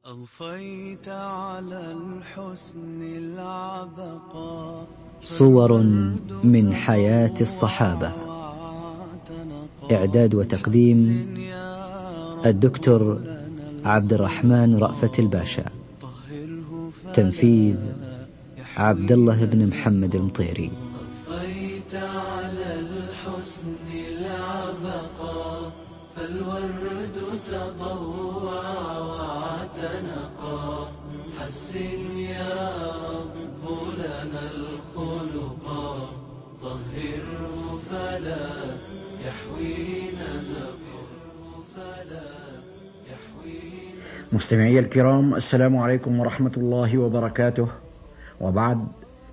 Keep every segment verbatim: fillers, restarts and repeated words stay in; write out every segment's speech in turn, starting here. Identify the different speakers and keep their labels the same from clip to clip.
Speaker 1: أضفيت على الحسن العبقى
Speaker 2: صور من حياة الصحابة. إعداد وتقديم الدكتور عبد الرحمن رأفت الباشا. تنفيذ عبد الله بن محمد المطيري.
Speaker 1: أضفيت على الحسن العبقى فالورد تضوع واعتنقا حسن يا رب لنا الخلقا طهره فلا يحوي نزقا فلا يحوي.
Speaker 3: مستمعي الكرام، السلام عليكم ورحمة الله وبركاته. وبعد،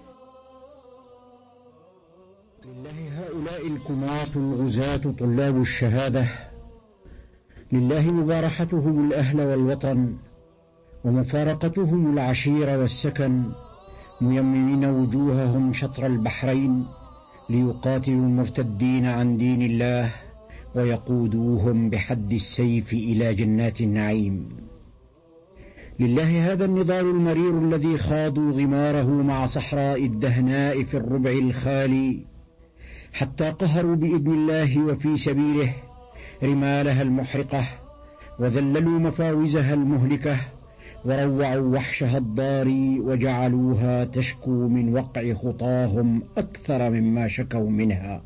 Speaker 3: لله هؤلاء الكماة الغزاة طلاب الشهادة، لله مبارحتهم الأهل والوطن ومفارقتهم العشير والسكن، ميممين وجوههم شطر البحرين ليقاتلوا المرتدين عن دين الله ويقودوهم بحد السيف إلى جنات النعيم. لله هذا النضال المرير الذي خاضوا غماره مع صحراء الدهناء في الربع الخالي، حتى قهروا بإذن الله وفي سبيله رمالها المحرقة، وذللوا مفاوزها المهلكة، وروعوا وحشها الضاري، وجعلوها تشكو من وقع خطاهم أكثر مما شكوا منها.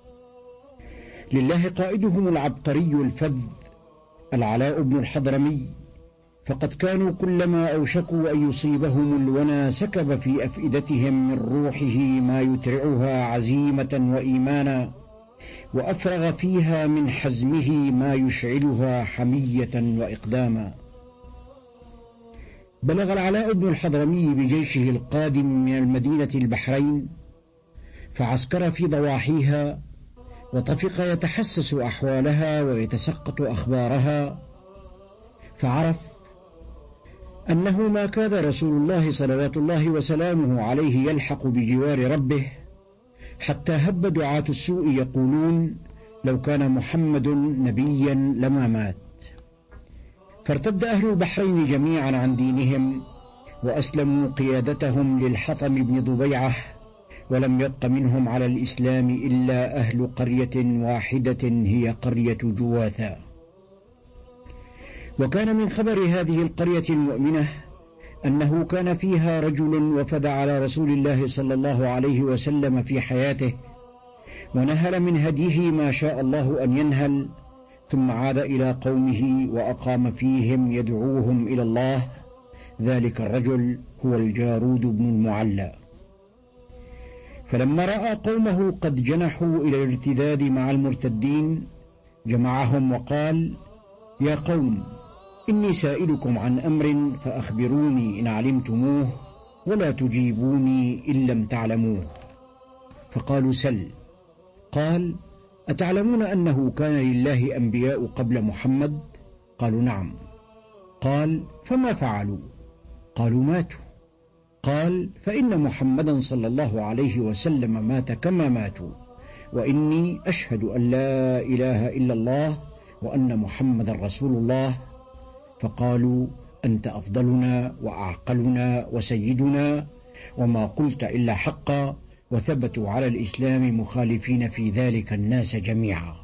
Speaker 3: لله قائدهم العبقري الفذ العلاء بن الحضرمي، فقد كانوا كلما أوشكوا أن يصيبهم الونا سكب في أفئدتهم من روحه ما يترعها عزيمة وإيمانا، وأفرغ فيها من حزمه ما يشعلها حمية وإقداما. بلغ العلاء بن الحضرمي بجيشه القادم من المدينة البحرين، فعسكر في ضواحيها، وطفق يتحسس أحوالها ويتسقط أخبارها، فعرف أنه ما كاد رسول الله صلوات الله وسلامه عليه يلحق بجوار ربه، حتى هب دعاة السوء يقولون لو كان محمد نبيا لما مات. فارتد أهل البحرين جميعا عن دينهم، وأسلموا قيادتهم للحطم بن ضبيعة، ولم يبق منهم على الإسلام إلا أهل قرية واحدة هي قرية جواثا. وكان من خبر هذه القرية المؤمنة أنه كان فيها رجل وفد على رسول الله صلى الله عليه وسلم في حياته، ونهل من هديه ما شاء الله أن ينهل، ثم عاد إلى قومه وأقام فيهم يدعوهم إلى الله. ذلك الرجل هو الجارود بن المعلى. فلما رأى قومه قد جنحوا إلى الارتداد مع المرتدين، جمعهم وقال: يا قوم، إني سائلكم عن أمر فأخبروني إن علمتموه، ولا تجيبوني إن لم تعلموه. فقالوا: سل. قال: أتعلمون أنه كان لله أنبياء قبل محمد؟ قالوا: نعم. قال: فما فعلوا؟ قالوا: ماتوا. قال: فإن محمدا صلى الله عليه وسلم مات كما ماتوا، وإني أشهد أن لا إله إلا الله وأن محمد رسول الله. فقالوا: أنت أفضلنا وأعقلنا وسيدنا، وما قلت إلا حقا، وثبتوا على الإسلام مخالفين في ذلك الناس جميعا.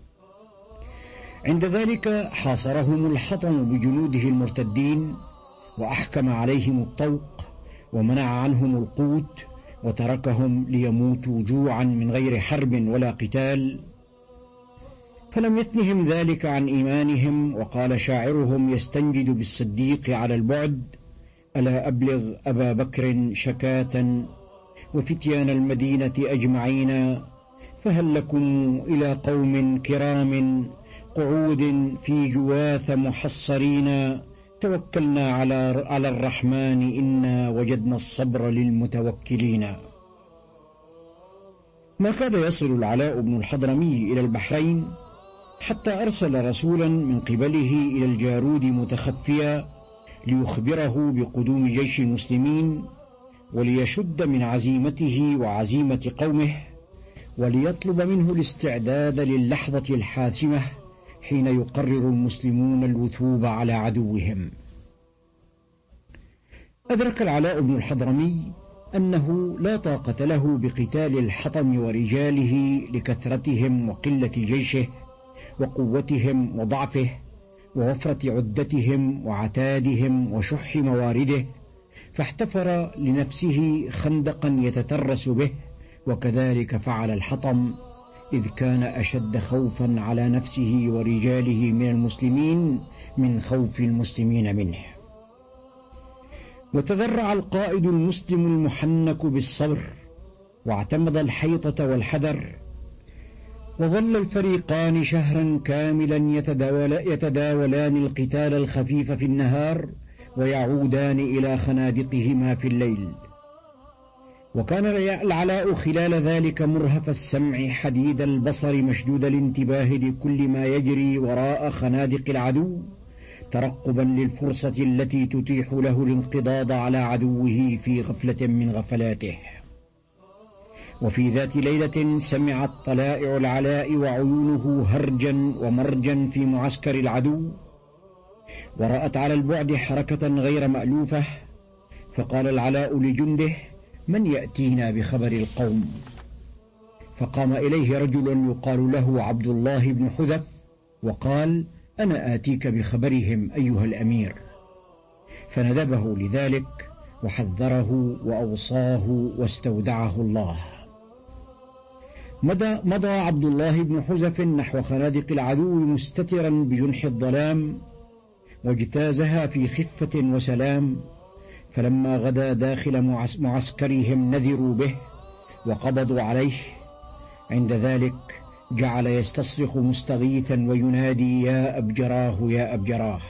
Speaker 3: عند ذلك حاصرهم الحطم بجنوده المرتدين، وأحكم عليهم الطوق، ومنع عنهم القوت، وتركهم ليموتوا جوعا من غير حرب ولا قتال. فلم يثنهم ذلك عن إيمانهم، وقال شاعرهم يستنجد بالصديق على البعد: ألا أبلغ أبا بكر شكاة وفتيان المدينة أجمعين، فهل لكم إلى قوم كرام قعود في جواث محصرين، توكلنا على على الرحمن إنا وجدنا الصبر للمتوكلين. ما كاد يصل العلاء بن الحضرمي إلى البحرين حتى أرسل رسولا من قبله إلى الجارود متخفيا ليخبره بقدوم جيش المسلمين، وليشد من عزيمته وعزيمة قومه، وليطلب منه الاستعداد للحظة الحاسمة حين يقرر المسلمون الوثوب على عدوهم. أدرك العلاء بن الحضرمي أنه لا طاقة له بقتال الحطم ورجاله لكثرتهم وقلة جيشه وقوتهم وضعفه ووفرة عدتهم وعتادهم وشح موارده، فاحتفر لنفسه خندقا يتترس به، وكذلك فعل الحطم، إذ كان أشد خوفا على نفسه ورجاله من المسلمين من خوف المسلمين منه. وتذرع القائد المسلم المحنك بالصبر، واعتمد الحيطة والحذر، وظل الفريقان شهرا كاملا يتداول يتداولان القتال الخفيف في النهار ويعودان إلى خنادقهما في الليل. وكان العلاء خلال ذلك مرهف السمع حديد البصر مشدود الانتباه لكل ما يجري وراء خنادق العدو، ترقبا للفرصة التي تتيح له الانقضاض على عدوه في غفلة من غفلاته. وفي ذات ليلة سمعت طلائع العلاء وعيونه هرجا ومرجا في معسكر العدو، ورأت على البعد حركة غير مألوفة، فقال العلاء لجنده: من يأتينا بخبر القوم؟ فقام إليه رجل يقال له عبد الله بن حذف وقال: أنا آتيك بخبرهم أيها الأمير. فندبه لذلك وحذره وأوصاه واستودعه الله. مضى, مضى عبد الله بن حذف نحو خنادق العدو مستترا بجنح الظلام، واجتازها في خفة وسلام، فلما غدا داخل معسكرهم نذروا به وقبضوا عليه. عند ذلك جعل يستصرخ مستغيثا وينادي: يا أبجراه يا أبجراه.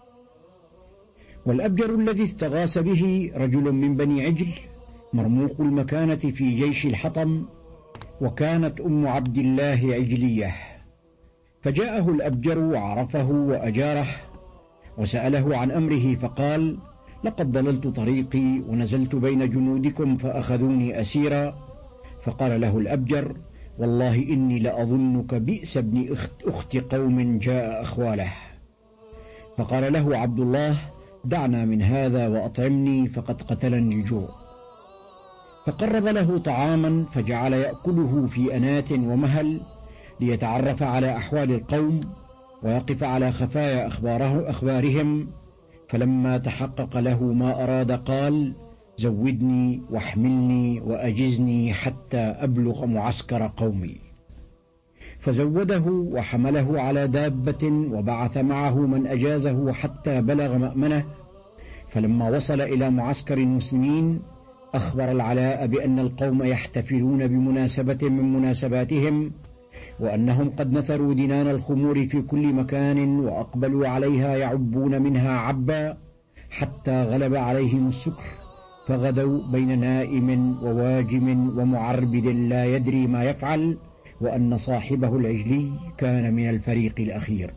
Speaker 3: والأبجر الذي استغاث به رجل من بني عجل مرموق المكانة في جيش الحطم، وكانت أم عبد الله عجلية، فجاءه الأبجر وعرفه وأجاره وسأله عن أمره، فقال: لقد ضللت طريقي ونزلت بين جنودكم فأخذوني أسيرا. فقال له الأبجر: والله إني لأظنك بئس ابن أخت قوم جاء أخواله. فقال له عبد الله: دعنا من هذا وأطعمني فقد قتلني الجوع. فقرب له طعاما فجعل يأكله في أنات ومهل ليتعرف على أحوال القوم ويقف على خفايا أخباره أخبارهم. فلما تحقق له ما أراد قال: زودني واحملني وأجزني حتى أبلغ معسكر قومي. فزوده وحمله على دابة وبعث معه من أجازه حتى بلغ مأمنه. فلما وصل إلى معسكر المسلمين أخبر العلاء بأن القوم يحتفلون بمناسبة من مناسباتهم، وأنهم قد نثروا دنان الخمور في كل مكان وأقبلوا عليها يعبون منها عبا حتى غلب عليهم السكر، فغدوا بين نائم وواجم ومعربد لا يدري ما يفعل، وأن صاحبه العجلي كان من الفريق الأخير.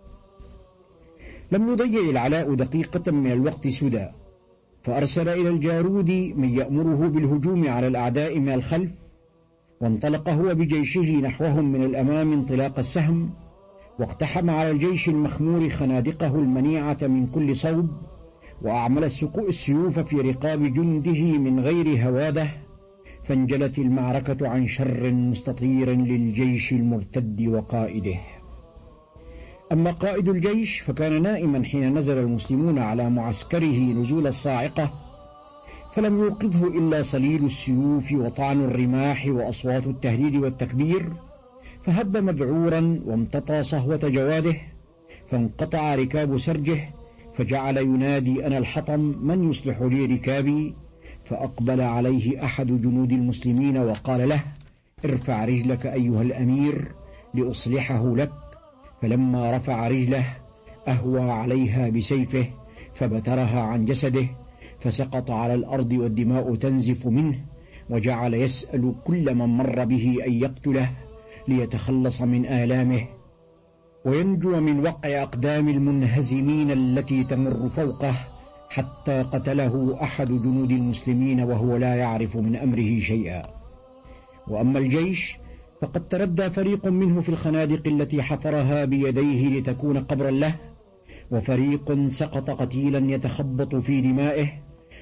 Speaker 3: لم يضيع العلاء دقيقة من الوقت سدى، فأرسل إلى الجارود من يأمره بالهجوم على الأعداء من الخلف، وانطلق هو بجيشه نحوهم من الأمام انطلاق السهم، واقتحم على الجيش المخمور خنادقه المنيعة من كل صوب، وأعمل السيوف في رقاب جنده من غير هواده، فانجلت المعركة عن شر مستطير للجيش المرتد وقائده. أما قائد الجيش فكان نائما حين نزل المسلمون على معسكره نزول الصاعقة، فلم يوقظه إلا صليل السيوف وطعن الرماح وأصوات التهليل والتكبير، فهب مذعورا وامتطى صهوة جواده، فانقطع ركاب سرجه، فجعل ينادي: أنا الحطم، من يصلح لي ركابي؟ فأقبل عليه أحد جنود المسلمين وقال له: ارفع رجلك أيها الأمير لأصلحه لك. فلما رفع رجله أهوى عليها بسيفه فبترها عن جسده، فسقط على الأرض والدماء تنزف منه، وجعل يسأل كل من مر به أن يقتله ليتخلص من آلامه وينجو من وقع أقدام المنهزمين التي تمر فوقه، حتى قتله أحد جنود المسلمين وهو لا يعرف من أمره شيئا. وأما الجيش فقد تردى فريق منه في الخنادق التي حفرها بيديه لتكون قبرا له، وفريق سقط قتيلا يتخبط في دمائه،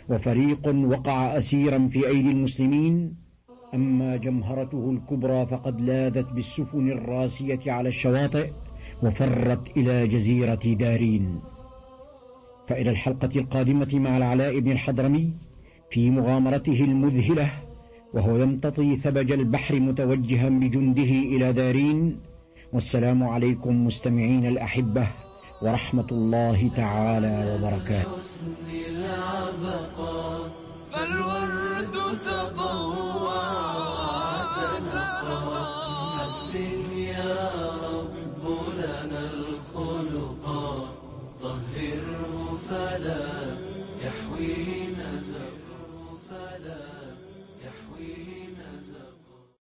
Speaker 3: وفريق وقع أسيرا في أيدي المسلمين. أما جمهرته الكبرى فقد لاذت بالسفن الراسية على الشواطئ وفرت إلى جزيرة دارين. فإلى الحلقة القادمة مع العلاء بن الحضرمي في مغامرته المذهلة وهو يمتطي ثبج البحر متوجها بجنده إلى دارين. والسلام عليكم مستمعين الأحبة ورحمة الله تعالى وبركاته.
Speaker 1: فالورد تضوى